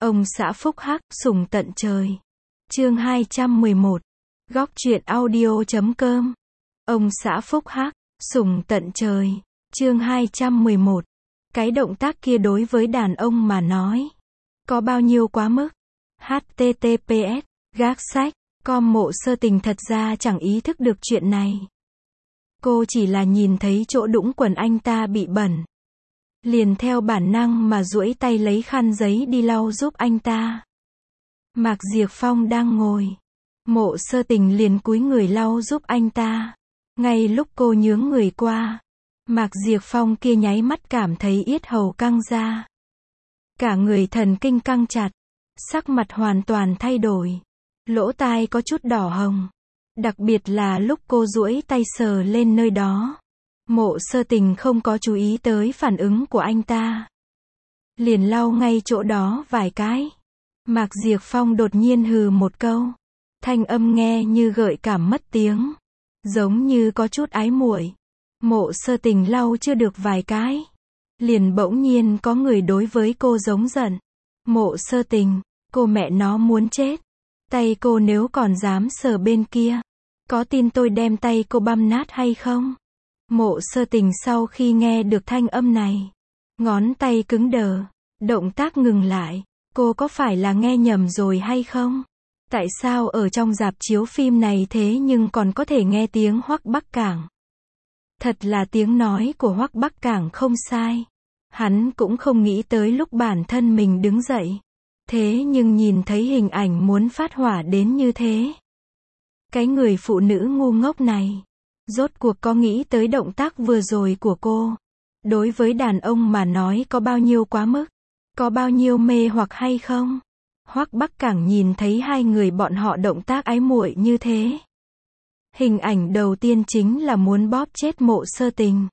Ông xã phúc hắc, sủng tận trời. Chương 211. Góc truyện audio.com. Ông xã phúc hắc, sủng tận trời. Chương 211. Cái động tác kia đối với đàn ông mà nói, có bao nhiêu quá mức. https, gác sách, com. Mộ Sơ Tình thật ra chẳng ý thức được chuyện này. Cô chỉ là nhìn thấy chỗ đũng quần anh ta bị bẩn, liền theo bản năng mà duỗi tay lấy khăn giấy đi lau giúp anh ta. Mạc Diệp Phong đang ngồi, Mộ Sơ Tình liền cúi người lau giúp anh ta. Ngay lúc cô nhướng người qua, Mạc Diệp Phong kia nháy mắt cảm thấy yết hầu căng ra, cả người thần kinh căng chặt, sắc mặt hoàn toàn thay đổi, lỗ tai có chút đỏ hồng, đặc biệt là lúc cô duỗi tay sờ lên nơi đó. Mộ Sơ Tình không có chú ý tới phản ứng của anh ta, liền lau ngay chỗ đó vài cái. Mạc Diệp Phong đột nhiên hừ một câu, thanh âm nghe như gợi cảm mất tiếng, giống như có chút ái muội. Mộ Sơ Tình lau chưa được vài cái, liền bỗng nhiên có người đối với cô giống giận. Mộ Sơ Tình, cô mẹ nó muốn chết. Tay cô nếu còn dám sờ bên kia, có tin tôi đem tay cô băm nát hay không? Mộ Sơ Tình sau khi nghe được thanh âm này, ngón tay cứng đờ, động tác ngừng lại. Cô có phải là nghe nhầm rồi hay không? Tại sao ở trong rạp chiếu phim này thế nhưng còn có thể nghe tiếng Hoắc Bắc Cảng? Thật là tiếng nói của Hoắc Bắc Cảng không sai. Hắn cũng không nghĩ tới lúc bản thân mình đứng dậy, thế nhưng nhìn thấy hình ảnh muốn phát hỏa đến như thế. Cái người phụ nữ ngu ngốc này, rốt cuộc có nghĩ tới động tác vừa rồi của cô, đối với đàn ông mà nói có bao nhiêu quá mức, có bao nhiêu mê hoặc hay không? Hoắc Bắc Cảng nhìn thấy hai người bọn họ động tác ái muội như thế, hình ảnh đầu tiên chính là muốn bóp chết Mộ Sơ Tình.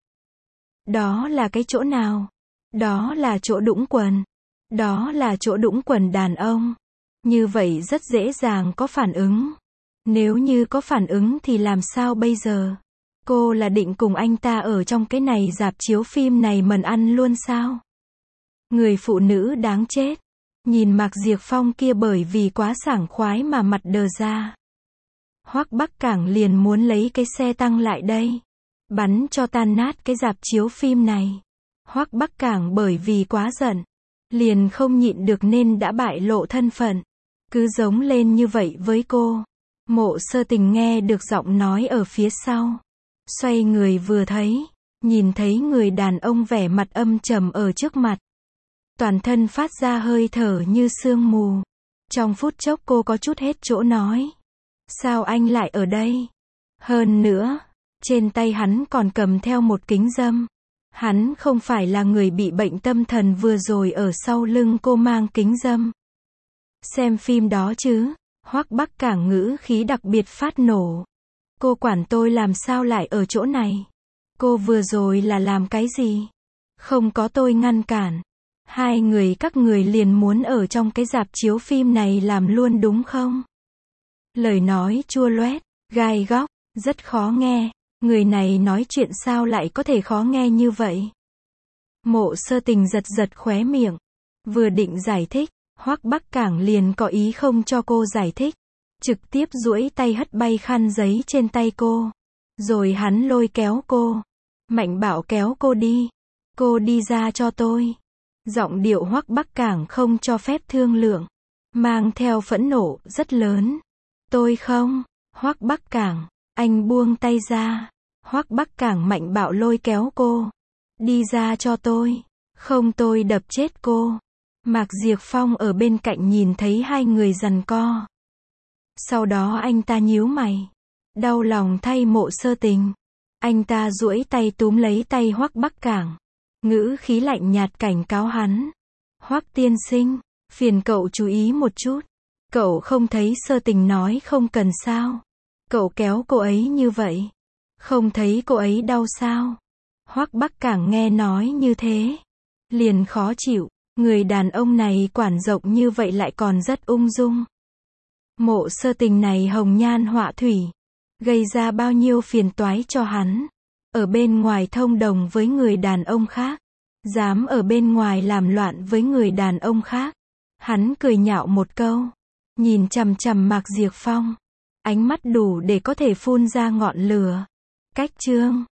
Đó là cái chỗ nào? Đó là chỗ đũng quần. Đó là chỗ đũng quần đàn ông. Như vậy rất dễ dàng có phản ứng. Nếu như có phản ứng thì làm sao bây giờ? Cô là định cùng anh ta ở trong cái này rạp chiếu phim này mần ăn luôn sao? Người phụ nữ đáng chết. Nhìn Mạc Diệp Phong kia bởi vì quá sảng khoái mà mặt đờ ra. Hoắc Bắc Cảng liền muốn lấy cái xe tăng lại đây, bắn cho tan nát cái rạp chiếu phim này. Hoắc Bắc Cảng bởi vì quá giận, liền không nhịn được nên đã bại lộ thân phận, cứ giống lên như vậy với cô. Mộ Sơ Tình nghe được giọng nói ở phía sau, xoay người vừa thấy, nhìn thấy người đàn ông vẻ mặt âm trầm ở trước mặt, toàn thân phát ra hơi thở như sương mù. Trong phút chốc cô có chút hết chỗ nói. Sao anh lại ở đây? Hơn nữa, trên tay hắn còn cầm theo một kính râm. Hắn không phải là người bị bệnh tâm thần vừa rồi ở sau lưng cô mang kính râm xem phim đó chứ? Hoắc Bắc Cảng ngữ khí đặc biệt phát nổ. Cô quản tôi làm sao lại ở chỗ này? Cô vừa rồi là làm cái gì? Không có tôi ngăn cản, hai người các người liền muốn ở trong cái rạp chiếu phim này làm luôn đúng không? Lời nói chua loét, gai góc, rất khó nghe. Người này nói chuyện sao lại có thể khó nghe như vậy? Mộ Sơ Tình giật giật khóe miệng, vừa định giải thích, Hoắc Bắc Cảng liền có ý không cho cô giải thích, trực tiếp duỗi tay hất bay khăn giấy trên tay cô, rồi hắn lôi kéo cô, mạnh bạo kéo cô đi. Cô đi ra cho tôi. Giọng điệu Hoắc Bắc Cảng không cho phép thương lượng, mang theo phẫn nộ rất lớn. Tôi không. Hoắc Bắc Cảng, anh buông tay ra. Hoắc Bắc Cảng mạnh bạo lôi kéo cô. Đi ra cho tôi. Không tôi đập chết cô. Mạc Diệp Phong ở bên cạnh nhìn thấy hai người giằng co. Sau đó anh ta nhíu mày, đau lòng thay Mộ Sơ Tình. Anh ta duỗi tay túm lấy tay Hoắc Bắc Cảng, ngữ khí lạnh nhạt cảnh cáo hắn. Hoắc tiên sinh, phiền cậu chú ý một chút. Cậu không thấy Sơ Tình nói không cần sao? Cậu kéo cô ấy như vậy, không thấy cô ấy đau sao? Hoắc Bắc Cảng nghe nói như thế, liền khó chịu. Người đàn ông này quản rộng như vậy lại còn rất ung dung. Mộ Sơ Tình này hồng nhan họa thủy, gây ra bao nhiêu phiền toái cho hắn. Ở bên ngoài thông đồng với người đàn ông khác, dám ở bên ngoài làm loạn với người đàn ông khác. Hắn cười nhạo một câu. Nhìn chằm chằm Mạc Diệp Phong. Ánh mắt đủ để có thể phun ra ngọn lửa. Cách chương